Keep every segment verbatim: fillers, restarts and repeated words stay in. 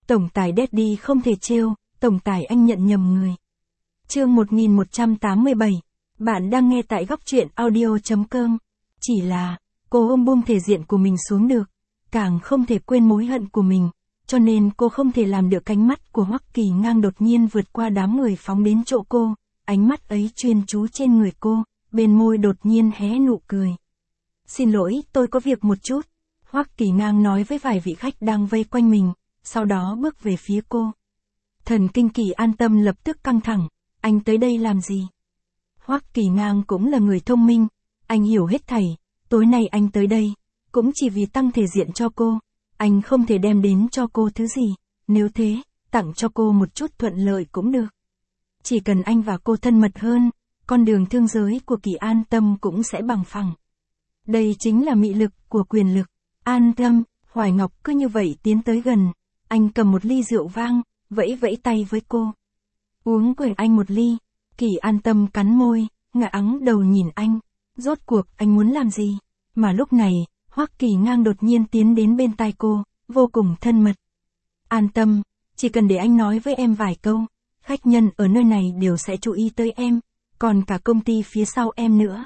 Tổng tài Daddy không thể trêu, tổng tài anh nhận nhầm người. Chương một nghìn một trăm tám mươi bảy. Bạn đang nghe tại góc truyện audio.com. Chỉ là, cô không buông thể diện của mình xuống được, càng không thể quên mối hận của mình, cho nên cô không thể làm được. Cánh mắt của Hoắc Kỳ Ngang đột nhiên vượt qua đám người phóng đến chỗ cô, ánh mắt ấy chuyên chú trên người cô, bên môi đột nhiên hé nụ cười. Xin lỗi, tôi có việc một chút. Hoắc Kỳ Ngang nói với vài vị khách đang vây quanh mình, sau đó bước về phía cô. Thần kinh Kỳ An Tâm lập tức căng thẳng, anh tới đây làm gì? Hoắc Kỳ Ngang cũng là người thông minh, anh hiểu hết thảy, tối nay anh tới đây, cũng chỉ vì tăng thể diện cho cô, anh không thể đem đến cho cô thứ gì, nếu thế, tặng cho cô một chút thuận lợi cũng được. Chỉ cần anh và cô thân mật hơn, con đường thương giới của Kỳ An Tâm cũng sẽ bằng phẳng. Đây chính là mị lực của quyền lực. An Tâm, Hoài Ngọc cứ như vậy tiến tới gần, anh cầm một ly rượu vang, vẫy vẫy tay với cô. Uống cùng anh một ly. Kỳ An Tâm cắn môi, ngả ắng đầu nhìn anh. Rốt cuộc anh muốn làm gì? Mà lúc này, Hoắc Kỳ Ngang đột nhiên tiến đến bên tai cô, vô cùng thân mật. An Tâm, chỉ cần để anh nói với em vài câu, khách nhân ở nơi này đều sẽ chú ý tới em, còn cả công ty phía sau em nữa.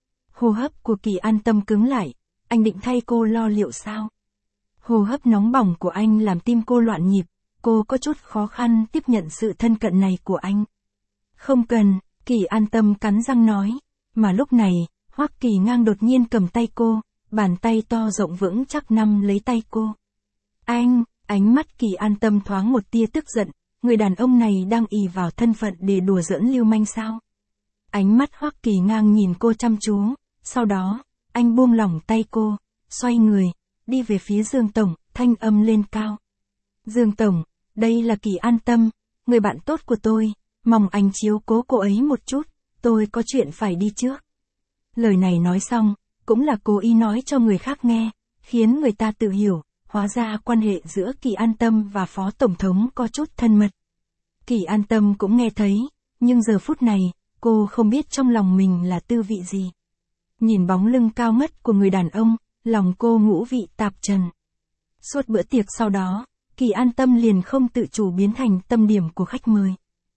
Hô hấp của Kỳ An Tâm cứng lại, anh định thay cô lo liệu sao? Hô hấp nóng bỏng của anh làm tim cô loạn nhịp, cô có chút khó khăn tiếp nhận sự thân cận này của anh. Không cần, Kỳ An Tâm cắn răng nói, mà lúc này, Hoắc Kỳ Ngang đột nhiên cầm tay cô, bàn tay to rộng vững chắc nắm lấy tay cô. Anh, ánh mắt Kỳ An Tâm thoáng một tia tức giận, người đàn ông này đang ỷ vào thân phận để đùa giỡn lưu manh sao? Ánh mắt Hoắc Kỳ Ngang nhìn cô chăm chú, sau đó, anh buông lỏng tay cô, xoay người, đi về phía Dương Tổng, thanh âm lên cao. Dương Tổng, đây là Kỳ An Tâm, người bạn tốt của tôi, mong anh chiếu cố cô ấy một chút, tôi có chuyện phải đi trước. Lời này nói xong, cũng là cố ý nói cho người khác nghe, khiến người ta tự hiểu, hóa ra quan hệ giữa Kỳ An Tâm và Phó Tổng thống có chút thân mật. Kỳ An Tâm cũng nghe thấy, nhưng giờ phút này, cô không biết trong lòng mình là tư vị gì. Nhìn bóng lưng cao ngất của người đàn ông, lòng cô ngũ vị tạp trần. Suốt bữa tiệc sau đó, Kỳ An Tâm liền không tự chủ biến thành tâm điểm của khách mời.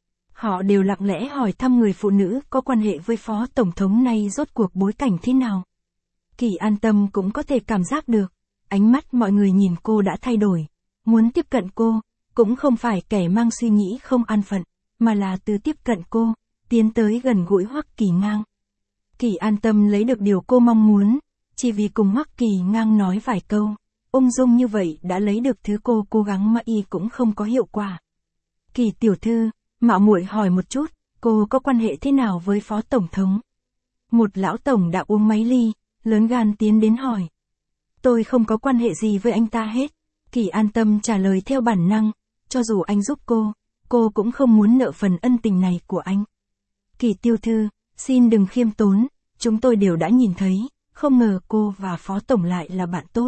Họ đều lặng lẽ hỏi thăm người phụ nữ có quan hệ với Phó Tổng thống này rốt cuộc bối cảnh thế nào. Kỳ An Tâm cũng có thể cảm giác được, ánh mắt mọi người nhìn cô đã thay đổi. Muốn tiếp cận cô, cũng không phải kẻ mang suy nghĩ không an phận, mà là từ tiếp cận cô, tiến tới gần gũi Hoắc Kỳ Ngang. Kỳ An Tâm lấy được điều cô mong muốn, chỉ vì cùng Hoắc Kỳ Ngang nói vài câu, ung dung như vậy đã lấy được thứ cô cố gắng mà y cũng không có hiệu quả. Kỳ tiểu thư, mạo muội hỏi một chút, cô có quan hệ thế nào với Phó Tổng thống? Một lão tổng đã uống mấy ly, lớn gan tiến đến hỏi. Tôi không có quan hệ gì với anh ta hết. Kỳ An Tâm trả lời theo bản năng, cho dù anh giúp cô, cô cũng không muốn nợ phần ân tình này của anh. Kỳ tiểu thư, xin đừng khiêm tốn, chúng tôi đều đã nhìn thấy, không ngờ cô và Phó Tổng lại là bạn tốt.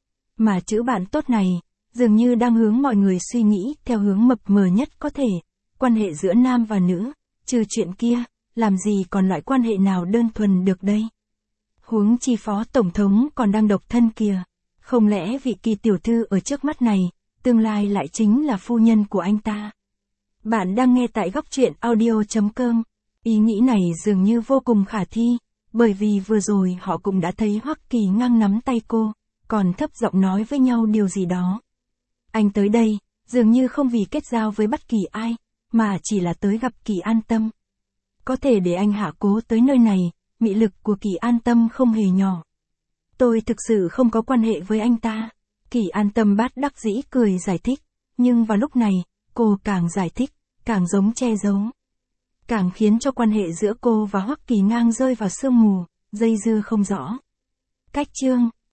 Mà chữ bạn tốt này, dường như đang hướng mọi người suy nghĩ theo hướng mập mờ nhất có thể, quan hệ giữa nam và nữ, trừ chuyện kia, làm gì còn loại quan hệ nào đơn thuần được đây. Huống chi Phó Tổng thống còn đang độc thân kìa, không lẽ vị Kỳ tiểu thư ở trước mắt này, tương lai lại chính là phu nhân của anh ta. Bạn đang nghe tại góc truyện audio.com. Ý nghĩ này dường như vô cùng khả thi, bởi vì vừa rồi họ cũng đã thấy Hoắc Kỳ Ngang nắm tay cô, còn thấp giọng nói với nhau điều gì đó. Anh tới đây, dường như không vì kết giao với bất kỳ ai, mà chỉ là tới gặp Kỳ An Tâm. Có thể để anh hạ cố tới nơi này, mị lực của Kỳ An Tâm không hề nhỏ. Tôi thực sự không có quan hệ với anh ta. Kỳ An Tâm bát đắc dĩ cười giải thích, nhưng vào lúc này, cô càng giải thích, càng giống che giấu. Càng khiến cho quan hệ giữa cô và Hoắc Kỳ Ngang rơi vào sương mù, dây dưa không rõ. Cách chương